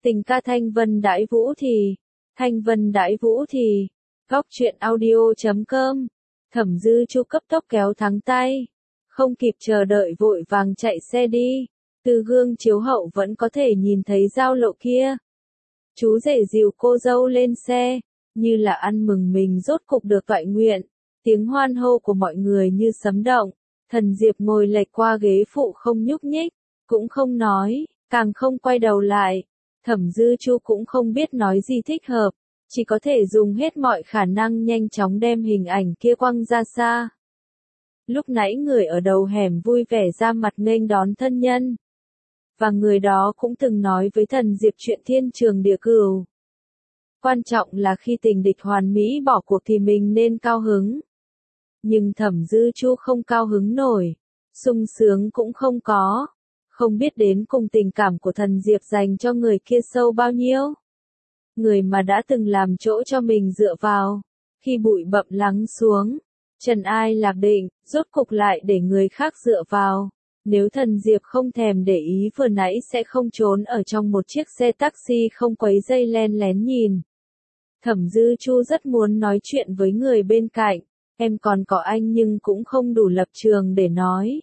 Tình ca Thanh Vân Đãi Vũ thì, Thanh Vân Đãi Vũ thì, góc truyện audio.com, Thẩm Dư Chu cấp tốc kéo thắng tay, không kịp chờ đợi vội vàng chạy xe đi, từ gương chiếu hậu vẫn có thể nhìn thấy giao lộ kia. Chú rể dìu cô dâu lên xe, như là ăn mừng mình rốt cục được toại nguyện, tiếng hoan hô của mọi người như sấm động, Thần Diệp ngồi lệch qua ghế phụ không nhúc nhích, cũng không nói, càng không quay đầu lại. Thẩm Dư Chu cũng không biết nói gì thích hợp, chỉ có thể dùng hết mọi khả năng nhanh chóng đem hình ảnh kia quăng ra xa. Lúc nãy người ở đầu hẻm vui vẻ ra mặt nghênh đón thân nhân. Và người đó cũng từng nói với Thần Diệp chuyện thiên trường địa cửu. Quan trọng là khi tình địch hoàn mỹ bỏ cuộc thì mình nên cao hứng. Nhưng Thẩm Dư Chu không cao hứng nổi, sung sướng cũng không có. Không biết đến cùng tình cảm của Thần Diệp dành cho người kia sâu bao nhiêu. Người mà đã từng làm chỗ cho mình dựa vào. Khi bụi bặm lắng xuống, trần ai lạc định, rốt cục lại để người khác dựa vào. Nếu Thần Diệp không thèm để ý vừa nãy sẽ không trốn ở trong một chiếc xe taxi không quấy dây len lén nhìn. Thẩm Dư Chu rất muốn nói chuyện với người bên cạnh, em còn có anh nhưng cũng không đủ lập trường để nói.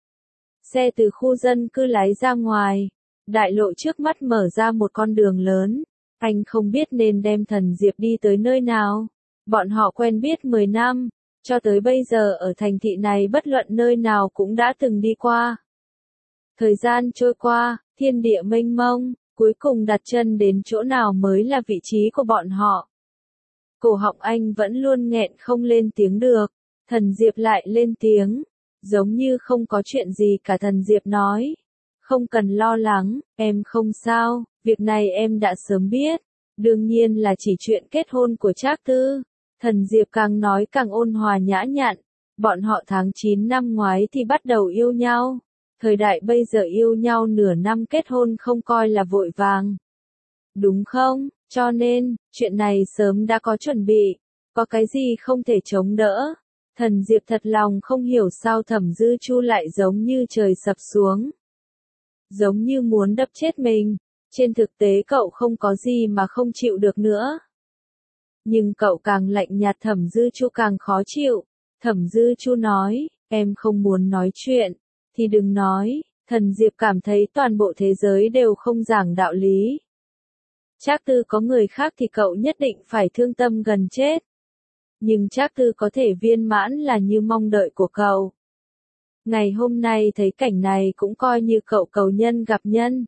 Xe từ khu dân cư lái ra ngoài, đại lộ trước mắt mở ra một con đường lớn, anh không biết nên đem Thần Diệp đi tới nơi nào. Bọn họ quen biết 10 năm, cho tới bây giờ ở thành thị này bất luận nơi nào cũng đã từng đi qua. Thời gian trôi qua, thiên địa mênh mông, cuối cùng đặt chân đến chỗ nào mới là vị trí của bọn họ. Cổ họng anh vẫn luôn nghẹn không lên tiếng được, Thần Diệp lại lên tiếng. Giống như không có chuyện gì cả. Thần Diệp nói. Không cần lo lắng, em không sao, việc này em đã sớm biết. Đương nhiên là chỉ chuyện kết hôn của Trác Tư. Thần Diệp càng nói càng ôn hòa nhã nhặn. Bọn họ tháng 9 năm ngoái thì bắt đầu yêu nhau. Thời đại bây giờ yêu nhau nửa năm kết hôn không coi là vội vàng. Đúng không? Cho nên, chuyện này sớm đã có chuẩn bị. Có cái gì không thể chống đỡ. Thần Diệp thật lòng không hiểu sao Thẩm Dư Chu lại giống như trời sập xuống. Giống như muốn đập chết mình. Trên thực tế cậu không có gì mà không chịu được nữa. Nhưng cậu càng lạnh nhạt Thẩm Dư Chu càng khó chịu. Thẩm Dư Chu nói, em không muốn nói chuyện, thì đừng nói. Thần Diệp cảm thấy toàn bộ thế giới đều không giảng đạo lý. Trác Tư có người khác thì cậu nhất định phải thương tâm gần chết. Nhưng Trác Tư có thể viên mãn là như mong đợi của cậu. Ngày hôm nay thấy cảnh này cũng coi như cậu cầu nhân gặp nhân.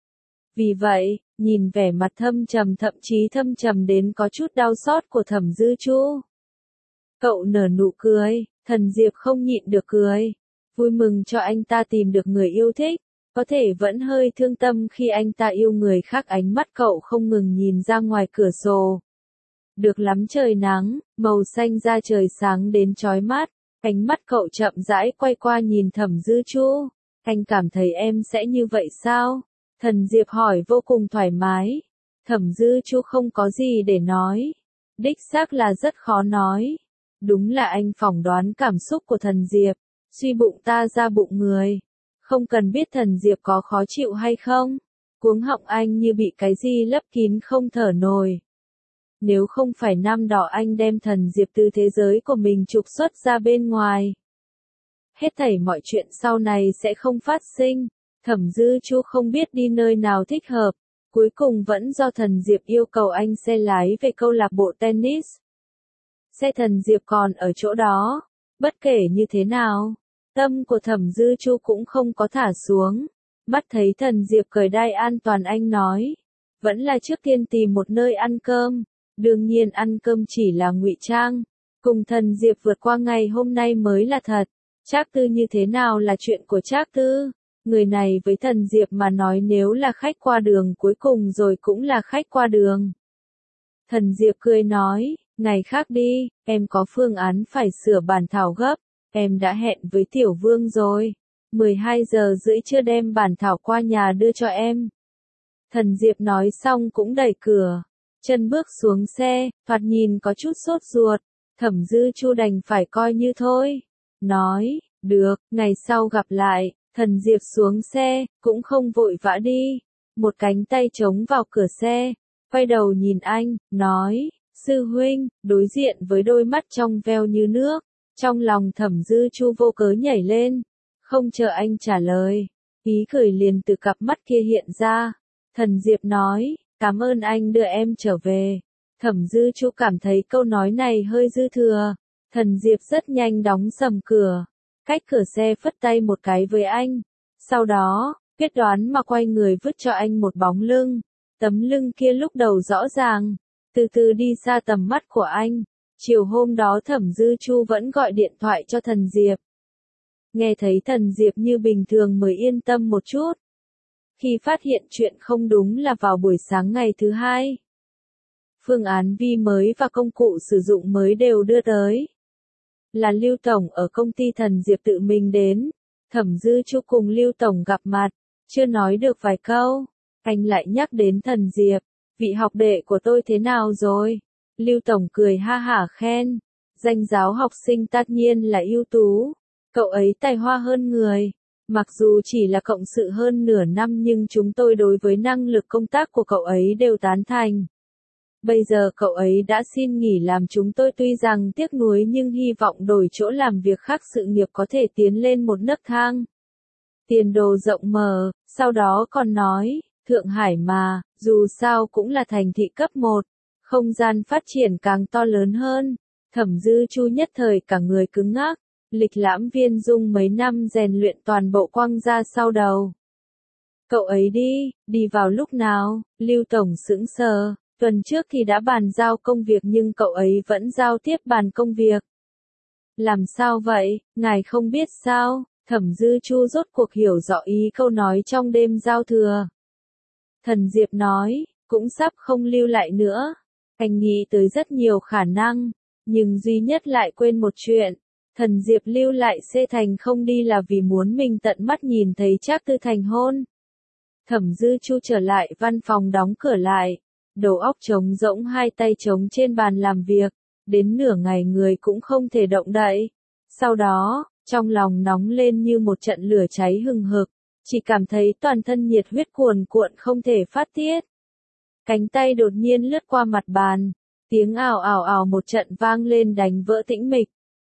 Vì vậy, nhìn vẻ mặt thâm trầm thậm chí thâm trầm đến có chút đau xót của Thẩm Dư Chu. Cậu nở nụ cười, Thần Diệp không nhịn được cười. Vui mừng cho anh ta tìm được người yêu thích. Có thể vẫn hơi thương tâm khi anh ta yêu người khác. Ánh mắt cậu không ngừng nhìn ra ngoài cửa sổ. Được lắm trời nắng, màu xanh da trời sáng đến chói mắt, ánh mắt cậu chậm rãi quay qua nhìn Thẩm Dư Chu. Anh cảm thấy em sẽ như vậy sao? Thần Diệp hỏi vô cùng thoải mái. Thẩm Dư Chu không có gì để nói. Đích xác là rất khó nói. Đúng là anh phỏng đoán cảm xúc của Thần Diệp, suy bụng ta ra bụng người. Không cần biết Thần Diệp có khó chịu hay không. Cuống họng anh như bị cái gì lấp kín không thở nổi. Nếu không phải năm đó anh đem Thần Diệp từ thế giới của mình trục xuất ra bên ngoài. Hết thảy mọi chuyện sau này sẽ không phát sinh. Thẩm Dư Chu không biết đi nơi nào thích hợp. Cuối cùng vẫn do Thần Diệp yêu cầu anh xe lái về câu lạc bộ tennis. Xe Thần Diệp còn ở chỗ đó. Bất kể như thế nào, tâm của Thẩm Dư Chu cũng không có thả xuống. Mắt thấy Thần Diệp cởi đai an toàn anh nói. Vẫn là trước tiên tìm một nơi ăn cơm. Đương nhiên ăn cơm chỉ là ngụy trang. Cùng Thần Diệp vượt qua ngày hôm nay mới là thật. Trác Tư như thế nào là chuyện của Trác Tư. Người này với Thần Diệp mà nói nếu là khách qua đường cuối cùng rồi cũng là khách qua đường. Thần Diệp cười nói, ngày khác đi, em có phương án phải sửa bản thảo gấp. Em đã hẹn với Tiểu Vương rồi. 12 giờ rưỡi chưa đem bản thảo qua nhà đưa cho em. Thần Diệp nói xong cũng đẩy cửa. Chân bước xuống xe, thoạt nhìn có chút sốt ruột. Thẩm Dư Chu đành phải coi như thôi. Nói, được, ngày sau gặp lại. Thần Diệp xuống xe, cũng không vội vã đi. một cánh tay chống vào cửa xe, quay đầu nhìn anh, nói, sư huynh, đối diện với đôi mắt trong veo như nước, trong lòng Thẩm Dư Chu vô cớ nhảy lên, không chờ anh trả lời, ý cười liền từ cặp mắt kia hiện ra. Thần Diệp nói, cảm ơn anh đưa em trở về. Thẩm Dư Chu cảm thấy câu nói này hơi dư thừa. Thần Diệp rất nhanh đóng sầm cửa, cách cửa xe phất tay một cái với anh. Sau đó, quyết đoán mà quay người vứt cho anh một bóng lưng. Tấm lưng kia lúc đầu rõ ràng, từ từ đi xa tầm mắt của anh. Chiều hôm đó Thẩm Dư Chu vẫn gọi điện thoại cho Thần Diệp. Nghe thấy Thần Diệp như bình thường mới yên tâm một chút. Khi phát hiện chuyện không đúng là vào buổi sáng ngày thứ hai. Phương án vi mới và công cụ sử dụng mới đều đưa tới. Là Lưu Tổng ở công ty Thần Diệp tự mình đến. Thẩm Dư Chu cùng Lưu Tổng gặp mặt, chưa nói được vài câu, anh lại nhắc đến Thần Diệp. Vị học đệ của tôi thế nào rồi? Lưu Tổng cười ha hả khen. Danh giáo học sinh tất nhiên là ưu tú. Cậu ấy tài hoa hơn người. Mặc dù chỉ là cộng sự hơn nửa năm nhưng chúng tôi đối với năng lực công tác của cậu ấy đều tán thành. Bây giờ cậu ấy đã xin nghỉ làm chúng tôi tuy rằng tiếc nuối nhưng hy vọng đổi chỗ làm việc khác sự nghiệp có thể tiến lên một nấc thang. Tiền đồ rộng mở, sau đó còn nói, Thượng Hải mà, dù sao cũng là thành thị cấp 1, không gian phát triển càng to lớn hơn. Thẩm Dư Chu nhất thời cả người cứng ngắc, lịch lãm Viên Dung mấy năm rèn luyện toàn bộ quăng ra sau đầu. Cậu ấy đi vào lúc nào? Lưu Tổng sững sờ. Tuần trước thì đã bàn giao công việc nhưng cậu ấy vẫn giao tiếp bàn công việc. Làm sao vậy, ngài không biết sao? Thẩm Dư Chu rốt cuộc hiểu rõ ý câu nói trong đêm giao thừa. Thần Diệp nói, cũng sắp không lưu lại nữa. Anh nghĩ tới rất nhiều khả năng, nhưng duy nhất lại quên một chuyện. Thần Diệp lưu lại Xê Thành không đi là vì muốn mình tận mắt nhìn thấy Trác Tư Thành hôn. Thẩm Dư Chu trở lại văn phòng đóng cửa lại. Đầu óc trống rỗng hai tay trống trên bàn làm việc, đến nửa ngày người cũng không thể động đậy. Sau đó, trong lòng nóng lên như một trận lửa cháy hừng hực, chỉ cảm thấy toàn thân nhiệt huyết cuồn cuộn không thể phát tiết. Cánh tay đột nhiên lướt qua mặt bàn, tiếng ào ào ào một trận vang lên đánh vỡ tĩnh mịch.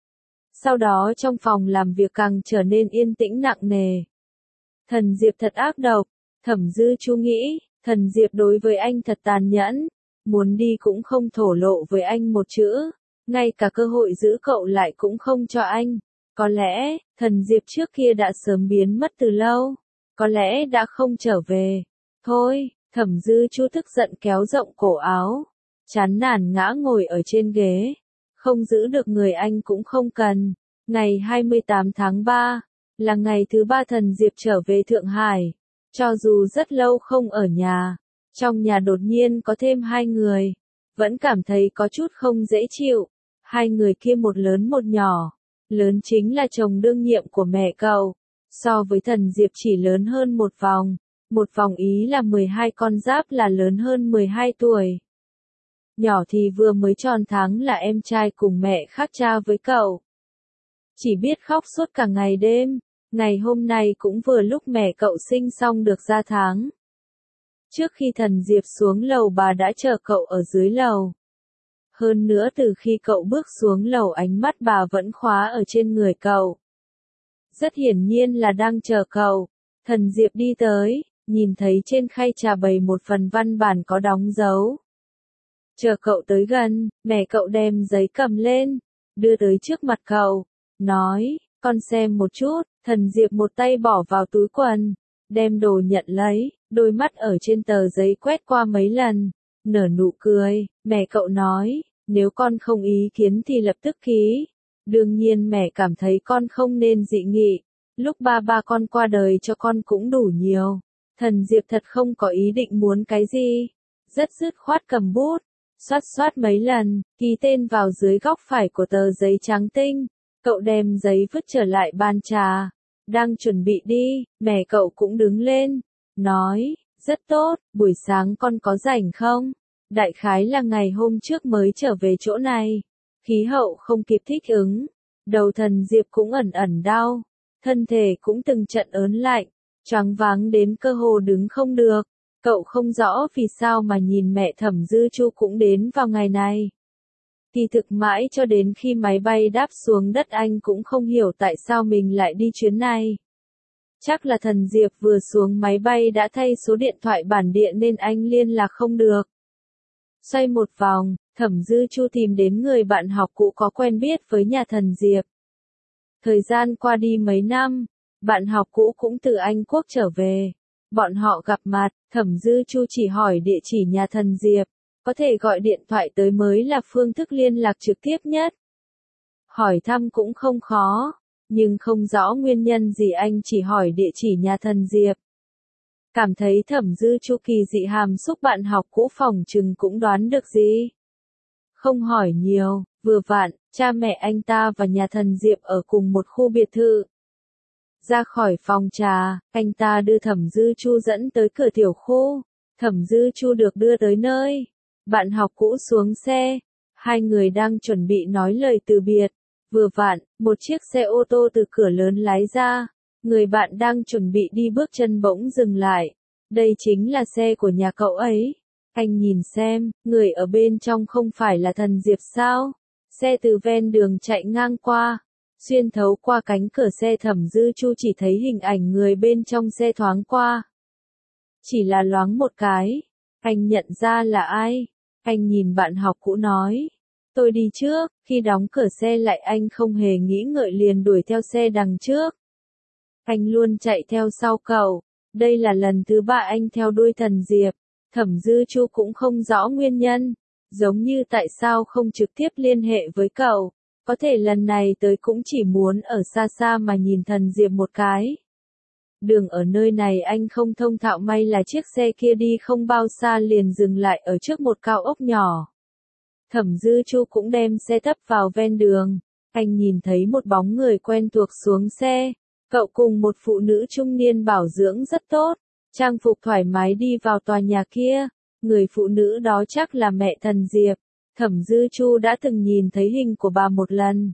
Sau đó trong phòng làm việc càng trở nên yên tĩnh nặng nề. Thần Diệp thật ác độc, Thẩm Dư Chu nghĩ. Thần Diệp đối với anh thật tàn nhẫn, muốn đi cũng không thổ lộ với anh một chữ, ngay cả cơ hội giữ cậu lại cũng không cho anh. Có lẽ, Thần Diệp trước kia đã sớm biến mất từ lâu, có lẽ đã không trở về. Thôi, Thẩm Dư Chu tức giận kéo rộng cổ áo, chán nản ngã ngồi ở trên ghế, không giữ được người anh cũng không cần. Ngày 28 tháng 3, là ngày thứ 3 Thần Diệp trở về Thượng Hải. Cho dù rất lâu không ở nhà, trong nhà đột nhiên có thêm hai người, vẫn cảm thấy có chút không dễ chịu. Hai người kia một lớn một nhỏ, lớn chính là chồng đương nhiệm của mẹ cậu, so với Thần Diệp chỉ lớn hơn một vòng ý là 12 con giáp là lớn hơn 12 tuổi. Nhỏ thì vừa mới tròn tháng là em trai cùng mẹ khác cha với cậu. Chỉ biết khóc suốt cả ngày đêm. Ngày hôm nay cũng vừa lúc mẹ cậu sinh xong được ra tháng. Trước khi Thần Diệp xuống lầu bà đã chờ cậu ở dưới lầu. Hơn nữa từ khi cậu bước xuống lầu ánh mắt bà vẫn khóa ở trên người cậu. Rất hiển nhiên là đang chờ cậu. Thần Diệp đi tới, nhìn thấy trên khay trà bày một phần văn bản có đóng dấu. Chờ cậu tới gần, mẹ cậu đem giấy cầm lên, đưa tới trước mặt cậu, nói, con xem một chút. Thần Diệp một tay bỏ vào túi quần, đem đồ nhận lấy, đôi mắt ở trên tờ giấy quét qua mấy lần, nở nụ cười. Mẹ cậu nói, nếu con không ý kiến thì lập tức ký. Đương nhiên mẹ cảm thấy con không nên dị nghị, lúc ba con qua đời cho con cũng đủ nhiều. Thần Diệp thật không có ý định muốn cái gì, rất dứt khoát cầm bút, xoát mấy lần, ký tên vào dưới góc phải của tờ giấy trắng tinh. Cậu đem giấy vứt trở lại bàn trà, đang chuẩn bị đi, mẹ cậu cũng đứng lên, nói, rất tốt, buổi sáng con có rảnh không? Đại khái là ngày hôm trước mới trở về chỗ này, khí hậu không kịp thích ứng, đầu Thần Diệp cũng ẩn ẩn đau, thân thể cũng từng trận ớn lạnh, choáng váng đến cơ hồ đứng không được, Cậu không rõ vì sao mà nhìn mẹ Thẩm Dư Chu cũng đến vào ngày này. Kỳ thực mãi cho đến khi máy bay đáp xuống đất anh cũng không hiểu tại sao mình lại đi chuyến này. Chắc là thần Diệp vừa xuống máy bay đã thay số điện thoại bản địa nên anh liên lạc không được. Xoay một vòng, Thẩm Dư Chu tìm đến người bạn học cũ có quen biết với nhà thần Diệp. Thời gian qua đi mấy năm, bạn học cũ cũng từ Anh Quốc trở về. Bọn họ gặp mặt, Thẩm Dư Chu chỉ hỏi địa chỉ nhà thần Diệp, có thể gọi điện thoại tới mới là phương thức liên lạc trực tiếp nhất. Hỏi thăm cũng không khó, nhưng không rõ nguyên nhân gì anh chỉ hỏi địa chỉ nhà thần Diệp. Cảm thấy Thẩm Dư Chu kỳ dị hàm xúc bạn học cũ phòng chừng cũng đoán được gì. Không hỏi nhiều, vừa vặn, cha mẹ anh ta và nhà thần Diệp ở cùng một khu biệt thự. Ra khỏi phòng trà, anh ta đưa Thẩm Dư Chu dẫn tới cửa tiểu khu. Thẩm Dư Chu được đưa tới nơi. Bạn học cũ xuống xe. Hai người đang chuẩn bị nói lời từ biệt. Vừa vặn, một chiếc xe ô tô từ cửa lớn lái ra. Người bạn đang chuẩn bị đi bước chân bỗng dừng lại. Đây chính là xe của nhà cậu ấy. Anh nhìn xem, người ở bên trong không phải là thần Diệp sao? Xe từ ven đường chạy ngang qua. Xuyên thấu qua cánh cửa xe Thẩm Dư Chu chỉ thấy hình ảnh người bên trong xe thoáng qua. Chỉ là loáng một cái. Anh nhận ra là ai? Anh nhìn bạn học cũ nói. Tôi đi trước, khi đóng cửa xe lại anh không hề nghĩ ngợi liền đuổi theo xe đằng trước. Anh luôn chạy theo sau cậu. Đây là lần thứ 3 anh theo đuôi thần Diệp. Thẩm Dư Chu cũng không rõ nguyên nhân. Giống như tại sao không trực tiếp liên hệ với cậu. Có thể lần này tới cũng chỉ muốn ở xa xa mà nhìn thần Diệp một cái. Đường ở nơi này anh không thông thạo, may là chiếc xe kia đi không bao xa liền dừng lại ở trước một cao ốc nhỏ. Thẩm Dư Chu cũng đem xe tấp vào ven đường. Anh nhìn thấy một bóng người quen thuộc xuống xe. Cậu cùng một phụ nữ trung niên bảo dưỡng rất tốt. Trang phục thoải mái đi vào tòa nhà kia. Người phụ nữ đó chắc là mẹ thần Diệp. Thẩm Dư Chu đã từng nhìn thấy hình của bà một lần.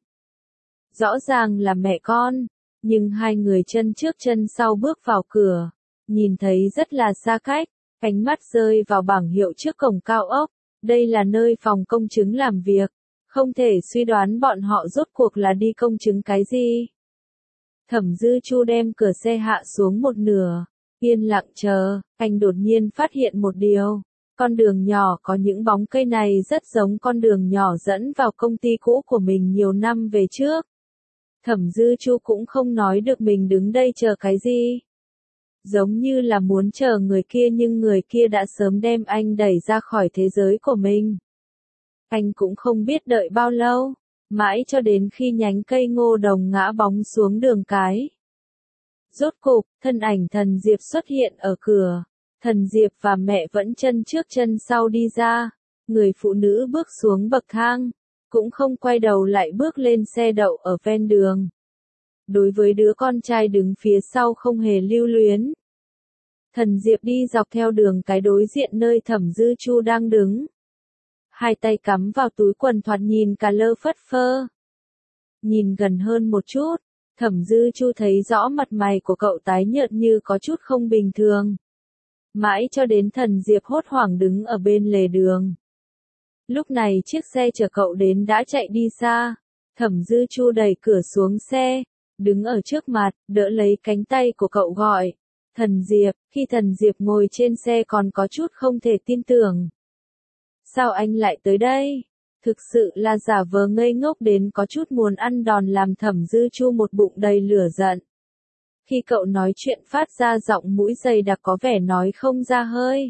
Rõ ràng là mẹ con, nhưng hai người chân trước chân sau bước vào cửa, nhìn thấy rất là xa cách, ánh mắt rơi vào bảng hiệu trước cổng cao ốc, đây là nơi phòng công chứng làm việc, không thể suy đoán bọn họ rốt cuộc là đi công chứng cái gì. Thẩm Dư Chu đem cửa xe hạ xuống một nửa, yên lặng chờ, anh đột nhiên phát hiện một điều. Con đường nhỏ có những bóng cây này rất giống con đường nhỏ dẫn vào công ty cũ của mình nhiều năm về trước. Thẩm Dư Chu cũng không nói được mình đứng đây chờ cái gì. Giống như là muốn chờ người kia nhưng người kia đã sớm đem anh đẩy ra khỏi thế giới của mình. Anh cũng không biết đợi bao lâu, mãi cho đến khi nhánh cây ngô đồng ngã bóng xuống đường cái. Rốt cục, thân ảnh thần Diệp xuất hiện ở cửa. Thần Diệp và mẹ vẫn chân trước chân sau đi ra. Người phụ nữ bước xuống bậc thang, cũng không quay đầu lại bước lên xe đậu ở ven đường. Đối với đứa con trai đứng phía sau không hề lưu luyến. Thần Diệp đi dọc theo đường cái đối diện nơi Thẩm Dư Chu đang đứng. Hai tay cắm vào túi quần thoạt nhìn cả lơ phất phơ. Nhìn gần hơn một chút, Thẩm Dư Chu thấy rõ mặt mày của cậu tái nhợt như có chút không bình thường. Mãi cho đến thần Diệp hốt hoảng đứng ở bên lề đường. Lúc này chiếc xe chở cậu đến đã chạy đi xa. Thẩm Dư Chu đẩy cửa xuống xe, đứng ở trước mặt, đỡ lấy cánh tay của cậu gọi. Thần Diệp, khi thần Diệp ngồi trên xe còn có chút không thể tin tưởng. Sao anh lại tới đây? Thực sự là giả vờ ngây ngốc đến có chút muốn ăn đòn làm Thẩm Dư Chu một bụng đầy lửa giận. Khi cậu nói chuyện phát ra giọng mũi dày đặc có vẻ nói không ra hơi.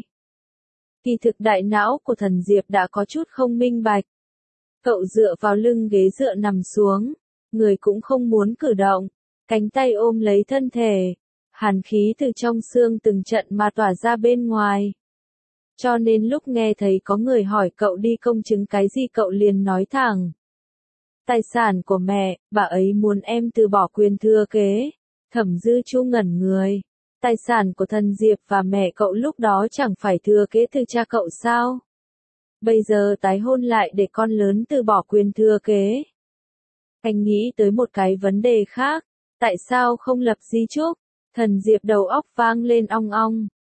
Kỳ thực đại não của thần Diệp đã có chút không minh bạch. Cậu dựa vào lưng ghế dựa nằm xuống, người cũng không muốn cử động, cánh tay ôm lấy thân thể, hàn khí từ trong xương từng trận mà tỏa ra bên ngoài. Cho nên lúc nghe thấy có người hỏi cậu đi công chứng cái gì cậu liền nói thẳng. Tài sản của mẹ, bà ấy muốn em từ bỏ quyền thừa kế. Thẩm Dư Chu ngẩn người. Tài sản của thần Diệp và mẹ cậu lúc đó chẳng phải thừa kế từ cha cậu sao? Bây giờ tái hôn lại để con lớn từ bỏ quyền thừa kế. Anh nghĩ tới một cái vấn đề khác. Tại sao không lập di chúc? Thần Diệp đầu óc vang lên ong ong.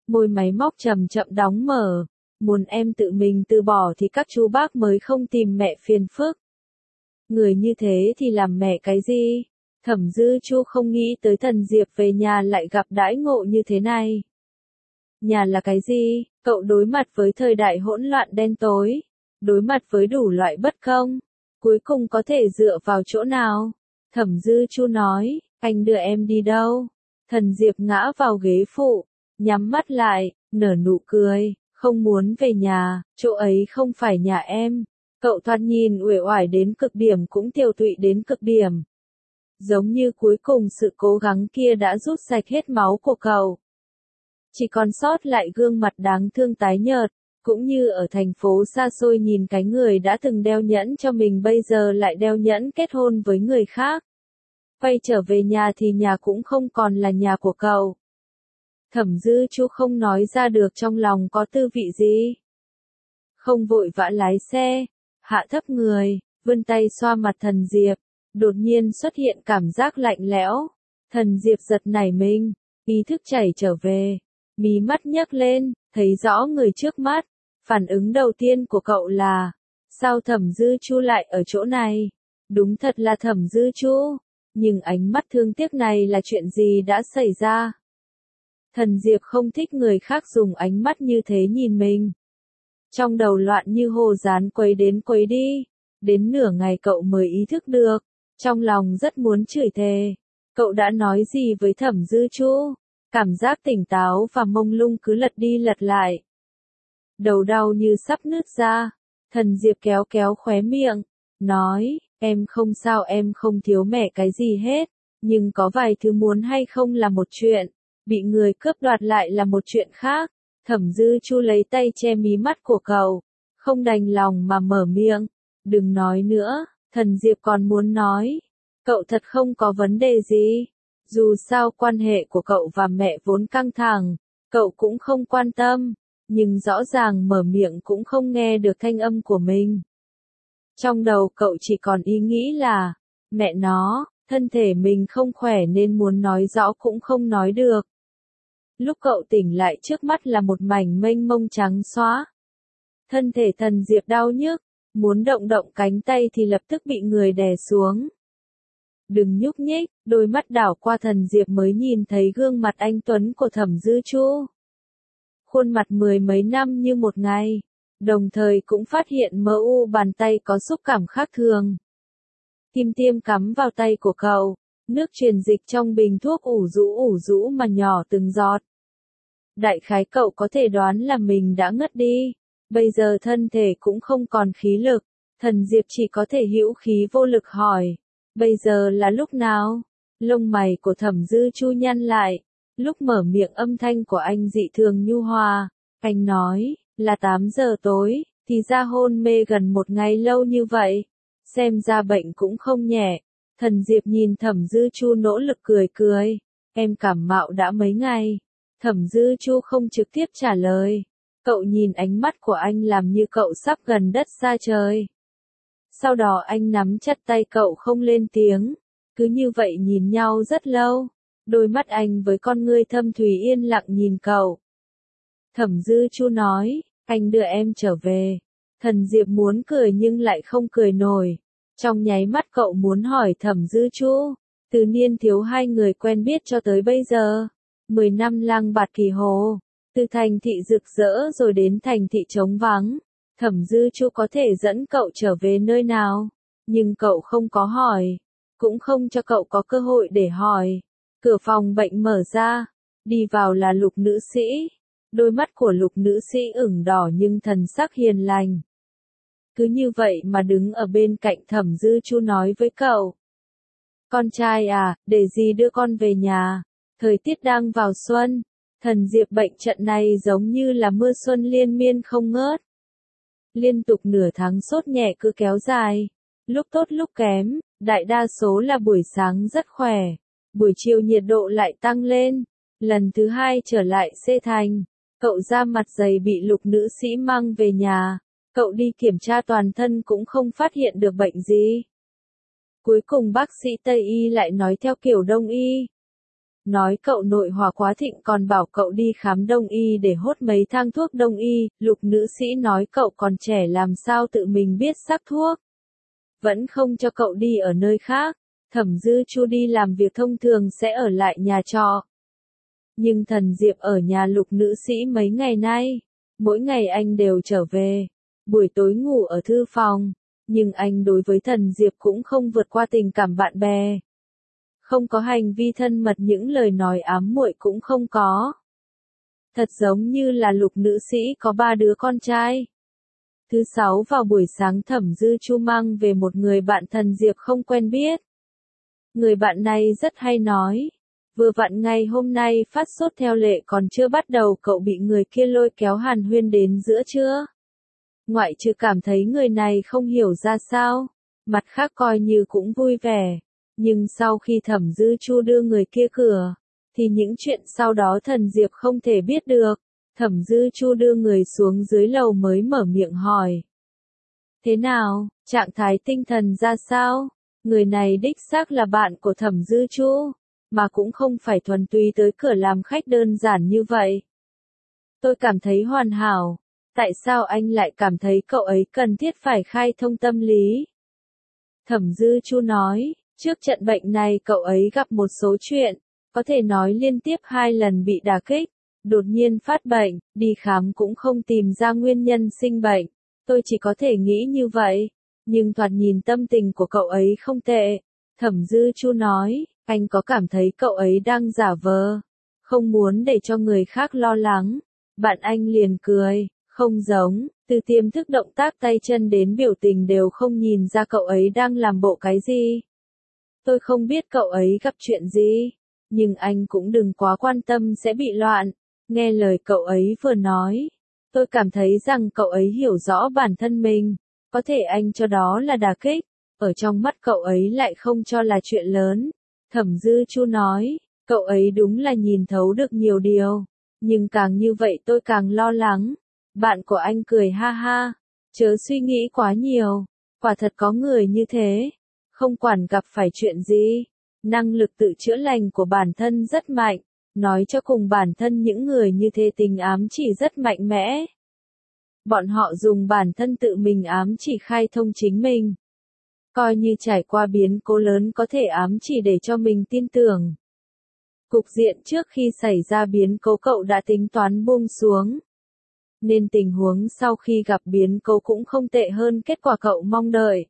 môi máy móc chậm chậm đóng mở. Muốn em tự mình từ bỏ thì các chú bác mới không tìm mẹ phiền phức. Người như thế thì làm mẹ cái gì? Thẩm Dư Chu không nghĩ tới Thần Diệp về nhà lại gặp đãi ngộ như thế này. Nhà là cái gì? Cậu đối mặt với thời đại hỗn loạn đen tối, đối mặt với đủ loại bất công, cuối cùng có thể dựa vào chỗ nào? Thẩm Dư Chu nói, anh đưa em đi đâu? Thần Diệp ngã vào ghế phụ, nhắm mắt lại, nở nụ cười, không muốn về nhà, chỗ ấy không phải nhà em. Cậu thoạt nhìn uể oải đến cực điểm cũng tiều tụy đến cực điểm. Giống như cuối cùng sự cố gắng kia đã rút sạch hết máu của cậu. Chỉ còn sót lại gương mặt đáng thương tái nhợt, cũng như ở thành phố xa xôi nhìn cái người đã từng đeo nhẫn cho mình bây giờ lại đeo nhẫn kết hôn với người khác. Quay trở về nhà thì nhà cũng không còn là nhà của cậu. Thẩm Dư Chu không nói ra được trong lòng có tư vị gì. Không vội vã lái xe, hạ thấp người, vươn tay xoa mặt Thần Diệp, đột nhiên xuất hiện cảm giác lạnh lẽo. Thần Diệp giật nảy mình, ý thức chảy trở về, mí mắt nhấc lên, thấy rõ người trước mắt. Phản ứng đầu tiên của cậu là, sao Thẩm Dư Chu lại ở chỗ này? Đúng thật là Thẩm Dư Chu, nhưng ánh mắt thương tiếc này là chuyện gì đã xảy ra? Thần Diệp không thích người khác dùng ánh mắt như thế nhìn mình. Trong đầu loạn như hồ dán quấy đến quấy đi, đến nửa ngày cậu mới ý thức được, trong lòng rất muốn chửi thề. Cậu đã nói gì với Thẩm Dư Chu? Cảm giác tỉnh táo và mông lung cứ lật đi lật lại. Đầu đau như sắp nứt ra, Thần Diệp kéo kéo khóe miệng, nói, em không sao, em không thiếu mẹ cái gì hết, nhưng có vài thứ muốn hay không là một chuyện, bị người cướp đoạt lại là một chuyện khác. Thẩm Dư Chu lấy tay che mí mắt của cậu, không đành lòng mà mở miệng, đừng nói nữa. Thần Diệp còn muốn nói, cậu thật không có vấn đề gì, dù sao quan hệ của cậu và mẹ vốn căng thẳng, cậu cũng không quan tâm, nhưng rõ ràng mở miệng cũng không nghe được thanh âm của mình. Trong đầu cậu chỉ còn ý nghĩ là, mẹ nó, thân thể mình không khỏe nên muốn nói rõ cũng không nói được. Lúc cậu tỉnh lại trước mắt là một mảnh mênh mông trắng xóa. Thân thể Thần Diệp đau nhức, muốn động động cánh tay thì lập tức bị người đè xuống. Đừng nhúc nhích, đôi mắt đảo qua Thần Diệp mới nhìn thấy gương mặt anh tuấn của Thẩm Dư Chu. Khuôn mặt mười mấy năm như một ngày, đồng thời cũng phát hiện mờ u bàn tay có xúc cảm khác thường. Kim tiêm cắm vào tay của cậu, nước truyền dịch trong bình thuốc ủ rũ mà nhỏ từng giọt. Đại khái cậu có thể đoán là mình đã ngất đi, bây giờ thân thể cũng không còn khí lực. Thần Diệp chỉ có thể hữu khí vô lực hỏi, bây giờ là lúc nào? Lông mày của Thẩm Dư Chu nhăn lại, lúc mở miệng âm thanh của anh dị thường nhu hòa, anh nói, là 8 giờ tối, thì ra hôn mê gần một ngày lâu như vậy, xem ra bệnh cũng không nhẹ. Thần Diệp nhìn Thẩm Dư Chu nỗ lực cười cười, em cảm mạo đã mấy ngày. Thẩm Dư Chu không trực tiếp trả lời, cậu nhìn ánh mắt của anh làm như cậu sắp gần đất xa trời. Sau đó anh nắm chặt tay cậu không lên tiếng, cứ như vậy nhìn nhau rất lâu, đôi mắt anh với con ngươi thâm thúy yên lặng nhìn cậu. Thẩm Dư Chu nói, anh đưa em trở về. Thần Diệp muốn cười nhưng lại không cười nổi. Trong nháy mắt cậu muốn hỏi Thẩm Dư Chu, từ niên thiếu hai người quen biết cho tới bây giờ, 10 năm lang bạt kỳ hồ, từ thành thị rực rỡ rồi đến thành thị trống vắng, Thẩm Dư Chu có thể dẫn cậu trở về nơi nào, nhưng cậu không có hỏi, cũng không cho cậu có cơ hội để hỏi. Cửa phòng bệnh mở ra, đi vào là Lục nữ sĩ, đôi mắt của Lục nữ sĩ ửng đỏ nhưng thần sắc hiền lành. Cứ như vậy mà đứng ở bên cạnh Thẩm Dư Chu nói với cậu, con trai à, để gì đưa con về nhà, thời tiết đang vào xuân, Thần Diệp bệnh trận này giống như là mưa xuân liên miên không ngớt. Liên tục nửa tháng sốt nhẹ cứ kéo dài, lúc tốt lúc kém, đại đa số là buổi sáng rất khỏe, buổi chiều nhiệt độ lại tăng lên, lần thứ hai trở lại xê thành, cậu da mặt dày bị Lục nữ sĩ mang về nhà, cậu đi kiểm tra toàn thân cũng không phát hiện được bệnh gì. Cuối cùng bác sĩ Tây y lại nói theo kiểu Đông y, nói cậu nội hỏa quá thịnh còn bảo cậu đi khám đông y để hốt mấy thang thuốc đông y, Lục nữ sĩ nói cậu còn trẻ làm sao tự mình biết sắc thuốc. Vẫn không cho cậu đi ở nơi khác, Thẩm Dư Chu đi làm việc thông thường sẽ ở lại nhà trọ. Nhưng Thần Diệp ở nhà Lục nữ sĩ mấy ngày nay, mỗi ngày anh đều trở về, buổi tối ngủ ở thư phòng, nhưng anh đối với Thần Diệp cũng không vượt qua tình cảm bạn bè. Không có hành vi thân mật, những lời nói ám muội cũng không có. Thật giống như là Lục nữ sĩ có 3 đứa con trai. Thứ 6 vào buổi sáng Thẩm Dư Chu mang về một người bạn Thần Diệp không quen biết. Người bạn này rất hay nói. Vừa vặn ngày hôm nay phát sốt theo lệ còn chưa bắt đầu cậu bị người kia lôi kéo hàn huyên đến giữa trưa. Ngoại trừ cảm thấy người này không hiểu ra sao, mặt khác coi như cũng vui vẻ. Nhưng sau khi Thẩm Dư Chu đưa người kia cửa, thì những chuyện sau đó Thần Diệp không thể biết được. Thẩm Dư Chu đưa người xuống dưới lầu mới mở miệng hỏi. Thế nào, trạng thái tinh thần ra sao? Người này đích xác là bạn của Thẩm Dư Chu, mà cũng không phải thuần túy tới cửa làm khách đơn giản như vậy. Tôi cảm thấy hoàn hảo. Tại sao anh lại cảm thấy cậu ấy cần thiết phải khai thông tâm lý? Thẩm Dư Chu nói, trước trận bệnh này cậu ấy gặp một số chuyện, có thể nói liên tiếp 2 lần bị đả kích, đột nhiên phát bệnh, đi khám cũng không tìm ra nguyên nhân sinh bệnh. Tôi chỉ có thể nghĩ như vậy, nhưng thoạt nhìn tâm tình của cậu ấy không tệ. Thẩm Dư Chu nói, anh có cảm thấy cậu ấy đang giả vờ, không muốn để cho người khác lo lắng. Bạn anh liền cười, không giống, từ tiềm thức động tác tay chân đến biểu tình đều không nhìn ra cậu ấy đang làm bộ cái gì. Tôi không biết cậu ấy gặp chuyện gì, nhưng anh cũng đừng quá quan tâm sẽ bị loạn. Nghe lời cậu ấy vừa nói, tôi cảm thấy rằng cậu ấy hiểu rõ bản thân mình, có thể anh cho đó là đả kích, ở trong mắt cậu ấy lại không cho là chuyện lớn. Thẩm Dư Chu nói, cậu ấy đúng là nhìn thấu được nhiều điều, nhưng càng như vậy tôi càng lo lắng. Bạn của anh cười ha ha, chớ suy nghĩ quá nhiều, quả thật có người như thế, không quản gặp phải chuyện gì, năng lực tự chữa lành của bản thân rất mạnh, nói cho cùng bản thân những người như thế tình ám chỉ rất mạnh mẽ. Bọn họ dùng bản thân tự mình ám chỉ khai thông chính mình. Coi như trải qua biến cố lớn có thể ám chỉ để cho mình tin tưởng. Cục diện trước khi xảy ra biến cố cậu đã tính toán buông xuống. Nên tình huống sau khi gặp biến cố cũng không tệ hơn kết quả cậu mong đợi.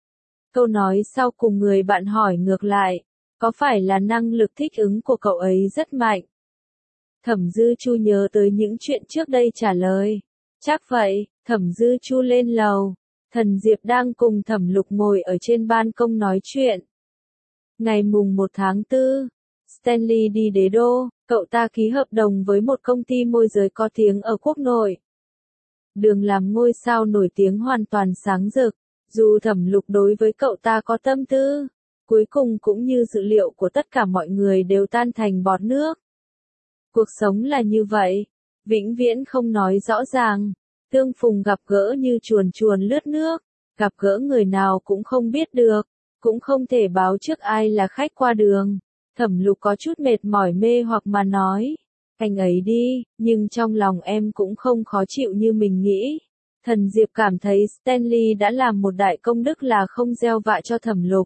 Câu nói sau cùng người bạn hỏi ngược lại, có phải là năng lực thích ứng của cậu ấy rất mạnh? Thẩm Dư Chu nhớ tới những chuyện trước đây trả lời. Chắc vậy. Thẩm Dư Chu lên lầu. Thần Diệp đang cùng Thẩm Lục ngồi ở trên ban công nói chuyện. Ngày mùng 1 tháng 4, Stanley đi đế đô, cậu ta ký hợp đồng với một công ty môi giới có tiếng ở quốc nội. Đường làm ngôi sao nổi tiếng hoàn toàn sáng rực, dù Thẩm Lục đối với cậu ta có tâm tư, cuối cùng cũng như dự liệu của tất cả mọi người đều tan thành bọt nước. Cuộc sống là như vậy, vĩnh viễn không nói rõ ràng, tương phùng gặp gỡ như chuồn chuồn lướt nước, gặp gỡ người nào cũng không biết được, cũng không thể báo trước ai là khách qua đường. Thẩm Lục có chút mệt mỏi mê hoặc mà nói, anh ấy đi, nhưng trong lòng em cũng không khó chịu như mình nghĩ. Thần Diệp cảm thấy Stanley đã làm một đại công đức là không gieo vạ cho Thẩm Lục.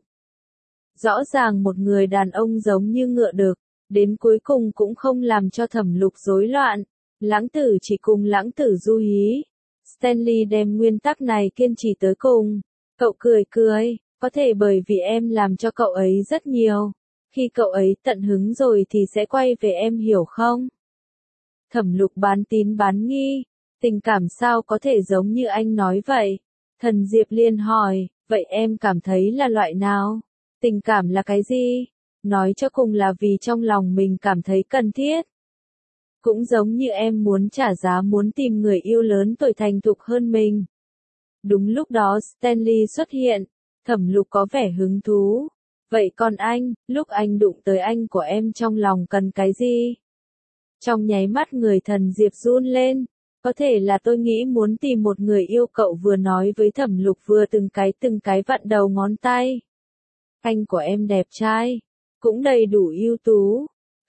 Rõ ràng một người đàn ông giống như ngựa đực, đến cuối cùng cũng không làm cho Thẩm Lục rối loạn. Lãng tử chỉ cùng lãng tử du hí. Stanley đem nguyên tắc này kiên trì tới cùng. Cậu cười cười, có thể bởi vì em làm cho cậu ấy rất nhiều. Khi cậu ấy tận hứng rồi thì sẽ quay về em hiểu không? Thẩm Lục bán tín bán nghi. Tình cảm sao có thể giống như anh nói vậy? Thần Diệp liền hỏi, vậy em cảm thấy là loại nào? Tình cảm là cái gì? Nói cho cùng là vì trong lòng mình cảm thấy cần thiết. Cũng giống như em muốn trả giá muốn tìm người yêu lớn tuổi thành thục hơn mình. Đúng lúc đó Stanley xuất hiện, Thẩm Lục có vẻ hứng thú. Vậy còn anh, lúc anh đụng tới anh của em trong lòng cần cái gì? Trong nháy mắt người Thần Diệp run lên. Có thể là tôi nghĩ muốn tìm một người yêu, cậu vừa nói với Thẩm Lục vừa từng cái vặn đầu ngón tay. Anh của em đẹp trai, cũng đầy đủ ưu tú.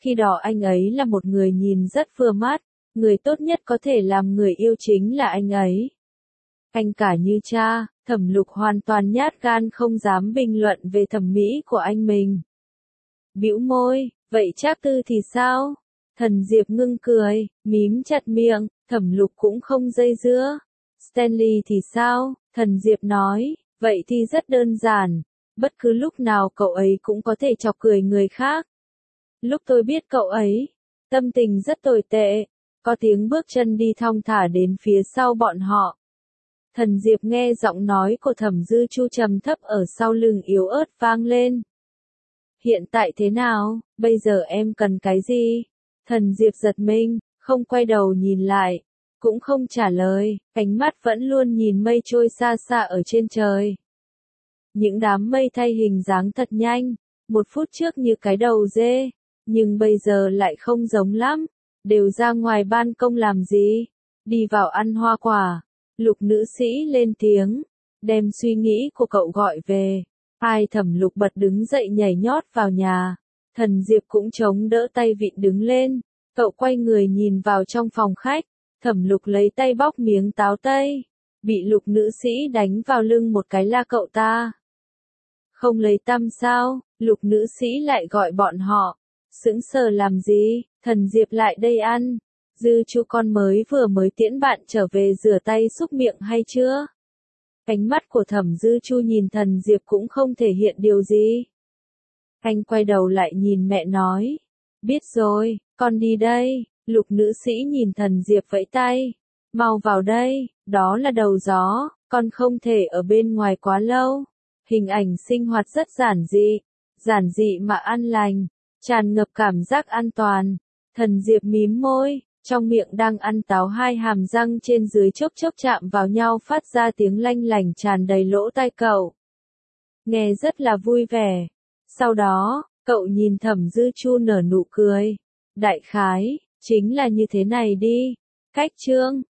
Khi đó anh ấy là một người nhìn rất vừa mắt, người tốt nhất có thể làm người yêu chính là anh ấy. Anh cả như cha, Thẩm Lục hoàn toàn nhát gan không dám bình luận về thẩm mỹ của anh mình. Bĩu môi, vậy Trác Tư thì sao? Thần Diệp ngưng cười, mím chặt miệng, Thẩm Lục cũng không dây dưa. Stanley thì sao? Thần Diệp nói, vậy thì rất đơn giản, bất cứ lúc nào cậu ấy cũng có thể chọc cười người khác. Lúc tôi biết cậu ấy, tâm tình rất tồi tệ, có tiếng bước chân đi thong thả đến phía sau bọn họ. Thần Diệp nghe giọng nói của Thẩm Dư Chu trầm thấp ở sau lưng yếu ớt vang lên. Hiện tại thế nào, bây giờ em cần cái gì? Thần Diệp giật mình, không quay đầu nhìn lại, cũng không trả lời, ánh mắt vẫn luôn nhìn mây trôi xa xa ở trên trời. Những đám mây thay hình dáng thật nhanh, 1 phút trước như cái đầu dê, nhưng bây giờ lại không giống lắm, đều ra ngoài ban công làm gì? Đi vào ăn hoa quả. Lục nữ sĩ lên tiếng, đem suy nghĩ của cậu gọi về. Hai Thẩm Lục bật đứng dậy nhảy nhót vào nhà. Thần Diệp cũng chống đỡ tay vịn đứng lên. Cậu quay người nhìn vào trong phòng khách. Thẩm Lục lấy tay bóc miếng táo tây. Bị lục nữ sĩ đánh vào lưng một cái la cậu ta. Không lấy tăm sao? Lục nữ sĩ lại gọi bọn họ. Sững sờ làm gì? Thần Diệp lại đây ăn. Dư Chu con vừa mới tiễn bạn trở về rửa tay xúc miệng hay chưa? Ánh mắt của Thẩm Dư Chu nhìn Thần Diệp cũng không thể hiện điều gì. Anh quay đầu lại nhìn mẹ nói. Biết rồi, con đi đây. Lục nữ sĩ nhìn Thần Diệp vẫy tay. Mau vào đây, đó là đầu gió, con không thể ở bên ngoài quá lâu. Hình ảnh sinh hoạt rất giản dị mà an lành, tràn ngập cảm giác an toàn. Thần Diệp mím môi. Trong miệng đang ăn táo, hai hàm răng trên dưới chốc chốc chạm vào nhau phát ra tiếng lanh lảnh tràn đầy lỗ tai cậu. Nghe rất là vui vẻ. Sau đó, cậu nhìn Thẩm Dư Chu nở nụ cười. Đại khái, chính là như thế này đi. Cách chương